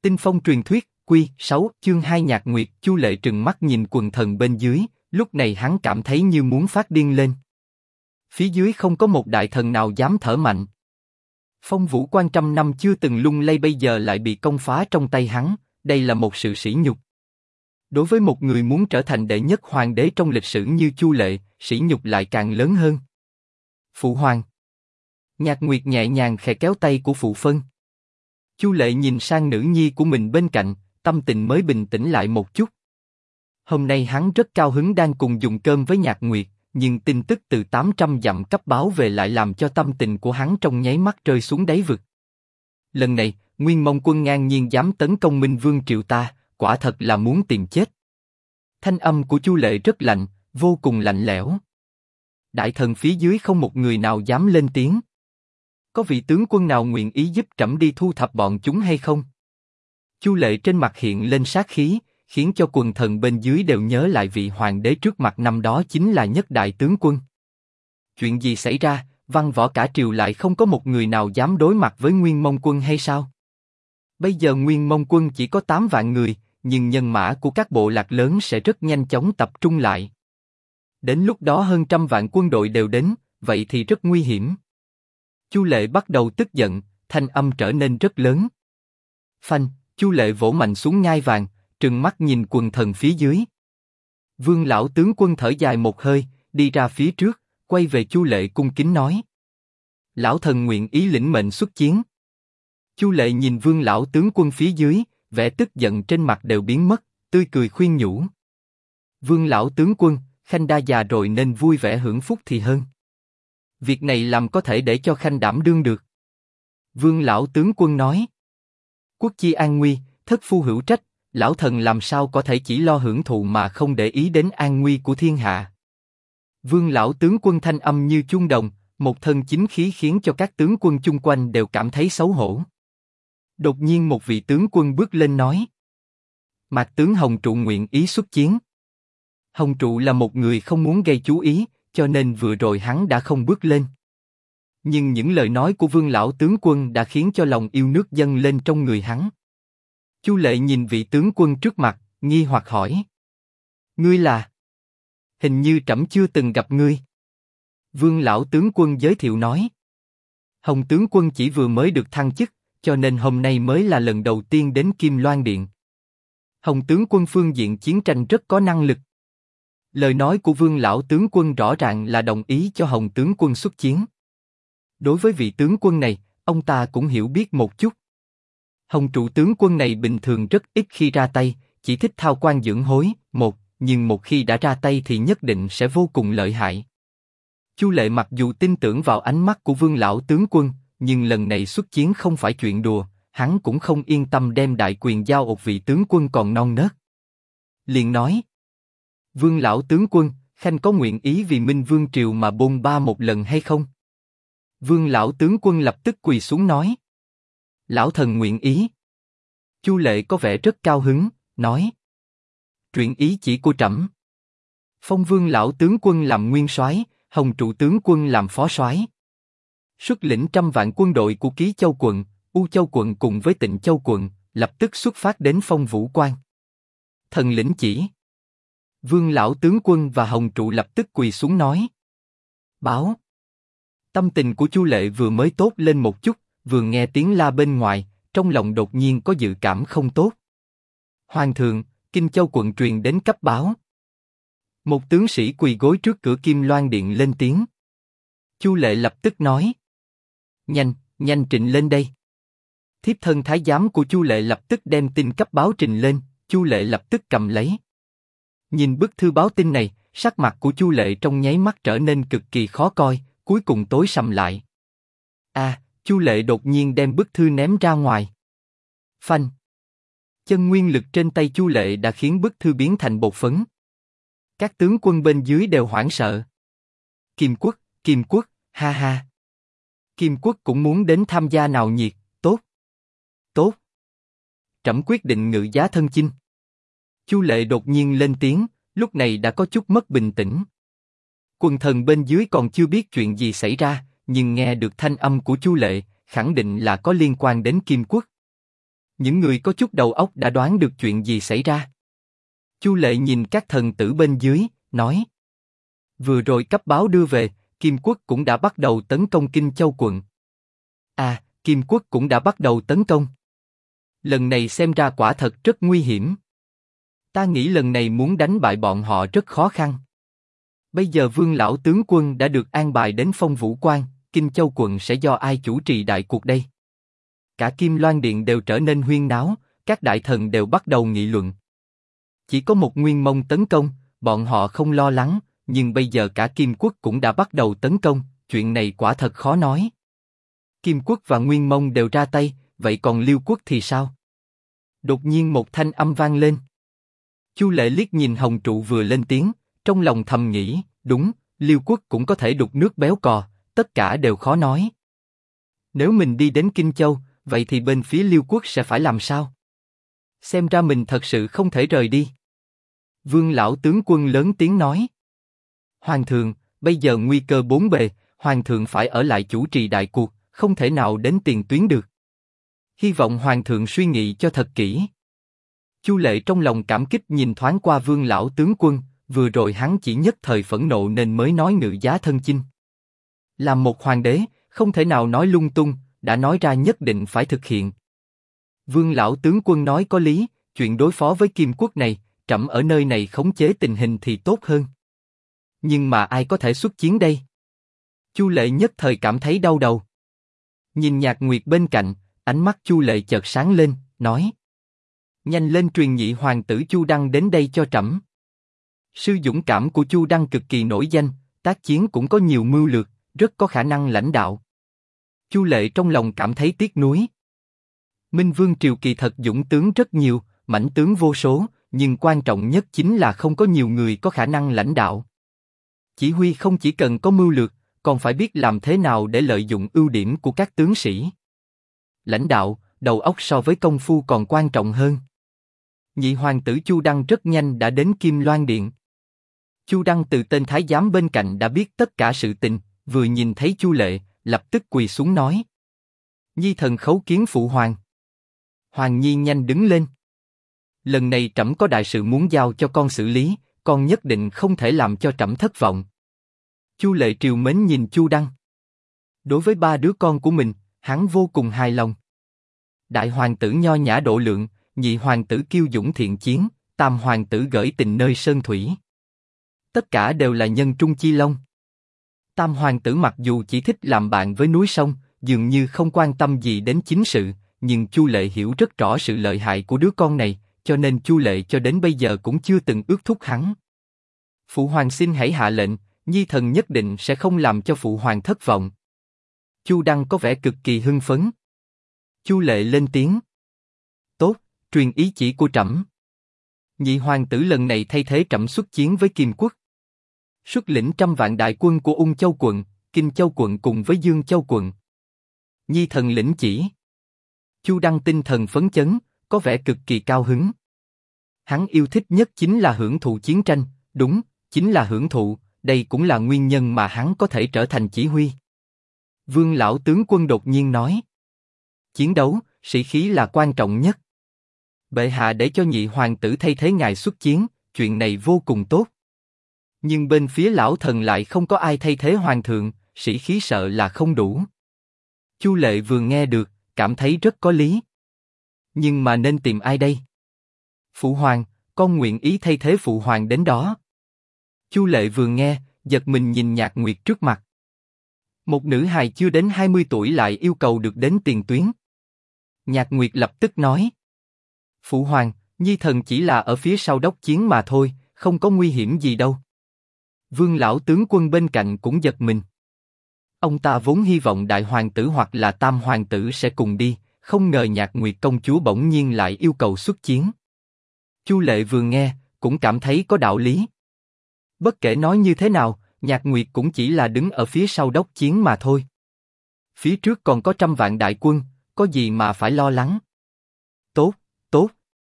Tinh phong truyền thuyết, Quy 6, chương 2 Nhạc Nguyệt. Chu Lệ trừng mắt nhìn quần thần bên dưới, lúc này hắn cảm thấy như muốn phát điên lên. Phía dưới không có một đại thần nào dám thở mạnh. Phong Vũ Quan trăm năm chưa từng lung lay bây giờ lại bị công phá trong tay hắn, đây là một sự sỉ nhục. Đối với một người muốn trở thành đệ nhất hoàng đế trong lịch sử như Chu Lệ, sỉ nhục lại càng lớn hơn. Phụ hoàng. Nhạc Nguyệt nhẹ nhàng khẽ kéo tay của phụ phân. Chu Lệ nhìn sang nữ nhi của mình bên cạnh, tâm tình mới bình tĩnh lại một chút. Hôm nay hắn rất cao hứng đang cùng dùng cơm với Nhạc Nguyệt, nhưng tin tức từ 800 dặm cấp báo về lại làm cho tâm tình của hắn trong nháy mắt rơi xuống đáy vực. Lần này, Nguyên Mông quân ngang nhiên dám tấn công Minh Vương triều ta, quả thật là muốn tìm chết. Thanh âm của Chu Lệ rất lạnh, vô cùng lạnh lẽo. Đại thần phía dưới không một người nào dám lên tiếng. Có vị tướng quân nào nguyện ý giúp trẫm đi thu thập bọn chúng hay không? Chu Lệ trên mặt hiện lên sát khí, khiến cho quần thần bên dưới đều nhớ lại vị hoàng đế trước mặt năm đó chính là nhất đại tướng quân. Chuyện gì xảy ra? Văn võ cả triều lại không có một người nào dám đối mặt với Nguyên Mông quân hay sao? Bây giờ Nguyên Mông quân chỉ có 8 vạn người, nhưng nhân mã của các bộ lạc lớn sẽ rất nhanh chóng tập trung lại. Đến lúc đó hơn 100 vạn quân đội đều đến, vậy thì rất nguy hiểm. Chu Lệ bắt đầu tức giận, thanh âm trở nên rất lớn. Phanh, Chu Lệ vỗ mạnh xuống ngai vàng, trừng mắt nhìn quần thần phía dưới. Vương lão tướng quân thở dài một hơi, đi ra phía trước, quay về Chu Lệ cung kính nói: Lão thần nguyện ý lĩnh mệnh xuất chiến. Chu Lệ nhìn Vương lão tướng quân phía dưới, vẻ tức giận trên mặt đều biến mất, tươi cười khuyên nhủ: Vương lão tướng quân, Khanh đã già rồi nên vui vẻ hưởng phúc thì hơn. Việc này làm có thể để cho Khanh đảm đương được. Vương lão tướng quân nói: Quốc chi an nguy, thất phu hữu trách, lão thần làm sao có thể chỉ lo hưởng thụ mà không để ý đến an nguy của thiên hạ. Vương lão tướng quân thanh âm như chuông đồng, một thân chính khí khiến cho các tướng quân chung quanh đều cảm thấy xấu hổ. Đột nhiên một vị tướng quân bước lên nói: Mạc tướng Hồng Trụ nguyện ý xuất chiến. Hồng Trụ là một người không muốn gây chú ý, cho nên vừa rồi hắn đã không bước lên. Nhưng những lời nói của Vương lão tướng quân đã khiến cho lòng yêu nước dâng lên trong người hắn. Chu Lệ nhìn vị tướng quân trước mặt, nghi hoặc hỏi: Ngươi là? Hình như trẫm chưa từng gặp ngươi. Vương lão tướng quân giới thiệu nói: Hồng tướng quân chỉ vừa mới được thăng chức, cho nên hôm nay mới là lần đầu tiên đến Kim Loan Điện. Hồng tướng quân phương diện chiến tranh rất có năng lực. Lời nói của Vương lão tướng quân rõ ràng là đồng ý cho Hồng tướng quân xuất chiến. Đối với vị tướng quân này, ông ta cũng hiểu biết một chút. Hồng trụ tướng quân này bình thường rất ít khi ra tay, chỉ thích thao quan dưỡng hối, nhưng một khi đã ra tay thì nhất định sẽ vô cùng lợi hại. Chu Lệ mặc dù tin tưởng vào ánh mắt của Vương lão tướng quân, nhưng lần này xuất chiến không phải chuyện đùa, hắn cũng không yên tâm đem đại quyền giao một vị tướng quân còn non nớt. Liền nói: Vương lão tướng quân, Khanh có nguyện ý vì Minh Vương triều mà bôn ba một lần hay không? Vương lão tướng quân lập tức quỳ xuống nói: Lão thần nguyện ý. Chu Lệ có vẻ rất cao hứng, nói: Truyền ý chỉ của trẫm. Phong Vương lão tướng quân làm nguyên soái, Hồng trụ tướng quân làm phó soái. Xuất lĩnh 100 vạn quân đội của Ký Châu quận, U Châu quận cùng với Tịnh Châu quận, lập tức xuất phát đến Phong Vũ Quan. Thần lĩnh chỉ. Vương lão tướng quân và Hồng trụ lập tức quỳ xuống nói: Báo. Tâm tình của Chu Lệ vừa mới tốt lên một chút, vừa nghe tiếng la bên ngoài, trong lòng đột nhiên có dự cảm không tốt. Hoàng thượng, Kinh Châu quận truyền đến cấp báo. Một tướng sĩ quỳ gối trước cửa Kim Loan Điện lên tiếng. Chu Lệ lập tức nói: Nhanh trình lên đây. Thiếp thân thái giám của Chu Lệ lập tức đem tin cấp báo trình lên, Chu Lệ lập tức cầm lấy. Nhìn bức thư báo tin này, sắc mặt của Chu Lệ trong nháy mắt trở nên cực kỳ khó coi, cuối cùng tối sầm lại. Chu Lệ đột nhiên đem bức thư ném ra ngoài. Phanh! Chân nguyên lực trên tay Chu Lệ đã khiến bức thư biến thành bột phấn. Các tướng quân bên dưới đều hoảng sợ. Kim Quốc, ha ha. Kim Quốc cũng muốn đến tham gia náo nhiệt, tốt. Trẫm quyết định ngự giá thân chinh. Chu Lệ đột nhiên lên tiếng, lúc này đã có chút mất bình tĩnh. Quần thần bên dưới còn chưa biết chuyện gì xảy ra, nhưng nghe được thanh âm của Chu Lệ, khẳng định là có liên quan đến Kim Quốc. Những người có chút đầu óc đã đoán được chuyện gì xảy ra. Chu Lệ nhìn các thần tử bên dưới, nói. Vừa rồi cấp báo đưa về, Kim Quốc cũng đã bắt đầu tấn công Kinh Châu quận. À, Kim Quốc cũng đã bắt đầu tấn công. Lần này xem ra quả thật rất nguy hiểm. Ta nghĩ lần này muốn đánh bại bọn họ rất khó khăn. Bây giờ Vương lão tướng quân đã được an bài đến Phong Vũ Quan, Kinh Châu quận sẽ do ai chủ trì đại cuộc đây? Cả Kim Loan Điện đều trở nên huyên náo, các đại thần đều bắt đầu nghị luận. Chỉ có một Nguyên Mông tấn công, bọn họ không lo lắng, nhưng bây giờ cả Kim Quốc cũng đã bắt đầu tấn công, chuyện này quả thật khó nói. Kim Quốc và Nguyên Mông đều ra tay, vậy còn Liêu Quốc thì sao? Đột nhiên một thanh âm vang lên. Chu Lệ liếc nhìn Hồng Trụ vừa lên tiếng, trong lòng thầm nghĩ, đúng, Liêu Quốc cũng có thể đục nước béo cò, tất cả đều khó nói. Nếu mình đi đến Kinh Châu, vậy thì bên phía Liêu Quốc sẽ phải làm sao? Xem ra mình thật sự không thể rời đi. Vương lão tướng quân lớn tiếng nói. Hoàng thượng, bây giờ nguy cơ bốn bề, Hoàng thượng phải ở lại chủ trì đại cuộc, không thể nào đến tiền tuyến được. Hy vọng Hoàng thượng suy nghĩ cho thật kỹ. Chu Lệ trong lòng cảm kích nhìn thoáng qua Vương lão tướng quân, vừa rồi hắn chỉ nhất thời phẫn nộ nên mới nói ngự giá thân chinh. Làm một hoàng đế, không thể nào nói lung tung, đã nói ra nhất định phải thực hiện. Vương lão tướng quân nói có lý, chuyện đối phó với Kim Quốc này, trẫm ở nơi này khống chế tình hình thì tốt hơn. Nhưng mà ai có thể xuất chiến đây? Chu Lệ nhất thời cảm thấy đau đầu. Nhìn Nhạc Nguyệt bên cạnh, ánh mắt Chu Lệ chợt sáng lên, nói: nhanh lên truyền nhị hoàng tử Chu Đăng đến đây cho trẫm. Sự dũng cảm của Chu Đăng cực kỳ nổi danh, tác chiến cũng có nhiều mưu lược, rất có khả năng lãnh đạo. Chu Lệ trong lòng cảm thấy tiếc nuối. Minh Vương triều kỳ thật dũng tướng rất nhiều, mãnh tướng vô số, nhưng quan trọng nhất chính là không có nhiều người có khả năng lãnh đạo. Chỉ huy không chỉ cần có mưu lược, còn phải biết làm thế nào để lợi dụng ưu điểm của các tướng sĩ. Lãnh đạo, đầu óc so với công phu còn quan trọng hơn. Nhị hoàng tử Chu Đăng rất nhanh đã đến Kim Loan Điện. Chu Đăng từ tên thái giám bên cạnh đã biết tất cả sự tình, vừa nhìn thấy Chu Lệ, lập tức quỳ xuống nói: Nhi thần khấu kiến phụ hoàng. Hoàng Nhi nhanh đứng lên. Lần này trẫm có đại sự muốn giao cho con xử lý, con nhất định không thể làm cho trẫm thất vọng. Chu Lệ trìu mến nhìn Chu Đăng. Đối với ba đứa con của mình, hắn vô cùng hài lòng. Đại hoàng tử nho nhã độ lượng, nhị hoàng tử kiêu dũng thiện chiến, tam hoàng tử gởi tình nơi sơn thủy. Tất cả đều là nhân trung chi long. Tam hoàng tử mặc dù chỉ thích làm bạn với núi sông, dường như không quan tâm gì đến chính sự, nhưng Chu Lệ hiểu rất rõ sự lợi hại của đứa con này, cho nên Chu Lệ cho đến bây giờ cũng chưa từng ước thúc hắn. Phụ hoàng xin hãy hạ lệnh, Nhi thần nhất định sẽ không làm cho phụ hoàng thất vọng. Chu Đăng có vẻ cực kỳ hưng phấn. Chu Lệ lên tiếng: tốt, truyền ý chỉ của trẫm. Nhị hoàng tử lần này thay thế trẫm xuất chiến với Kim Quốc. Xuất lĩnh 100 vạn đại quân của Ung Châu quận, Kinh Châu quận cùng với Dương Châu quận. Nhi thần lĩnh chỉ. Chu Đăng tinh thần phấn chấn, có vẻ cực kỳ cao hứng. Hắn yêu thích nhất chính là hưởng thụ chiến tranh, đúng, chính là hưởng thụ, đây cũng là nguyên nhân mà hắn có thể trở thành chỉ huy. Vương lão tướng quân đột nhiên nói: chiến đấu, sĩ khí là quan trọng nhất. Bệ hạ để cho nhị hoàng tử thay thế ngài xuất chiến, chuyện này vô cùng tốt. Nhưng bên phía lão thần lại không có ai thay thế hoàng thượng, sĩ khí sợ là không đủ. Chu Lệ vừa nghe được, cảm thấy rất có lý. Nhưng mà nên tìm ai đây? Phụ hoàng, con nguyện ý thay thế phụ hoàng đến đó. Chu Lệ vừa nghe, giật mình nhìn Nhạc Nguyệt trước mặt. Một nữ hài chưa đến 20 tuổi lại yêu cầu được đến tiền tuyến. Nhạc Nguyệt lập tức nói: phụ hoàng, Nhi thần chỉ là ở phía sau đốc chiến mà thôi, không có nguy hiểm gì đâu. Vương lão tướng quân bên cạnh cũng giật mình. Ông ta vốn hy vọng đại hoàng tử hoặc là tam hoàng tử sẽ cùng đi, không ngờ Nhạc Nguyệt công chúa bỗng nhiên lại yêu cầu xuất chiến. Chu Lệ vừa nghe, cũng cảm thấy có đạo lý. Bất kể nói như thế nào, Nhạc Nguyệt cũng chỉ là đứng ở phía sau đốc chiến mà thôi. Phía trước còn có 100 vạn đại quân, có gì mà phải lo lắng. Tốt, tốt.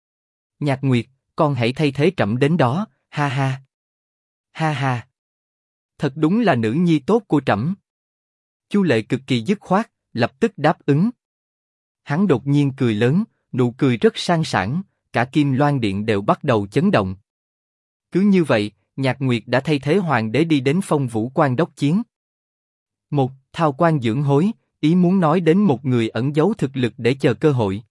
Nhạc Nguyệt, con hãy thay thế trẫm đến đó, ha ha. Ha ha. Thật đúng là nữ nhi tốt của trẫm. Chu Lệ cực kỳ dứt khoát, lập tức đáp ứng. Hắn đột nhiên cười lớn, nụ cười rất sang sảng, cả Kim Loan Điện đều bắt đầu chấn động. Cứ như vậy, Nhạc Nguyệt đã thay thế hoàng đế đi đến Phong Vũ Quan đốc chiến. Thao quan dưỡng hối, ý muốn nói đến một người ẩn giấu thực lực để chờ cơ hội.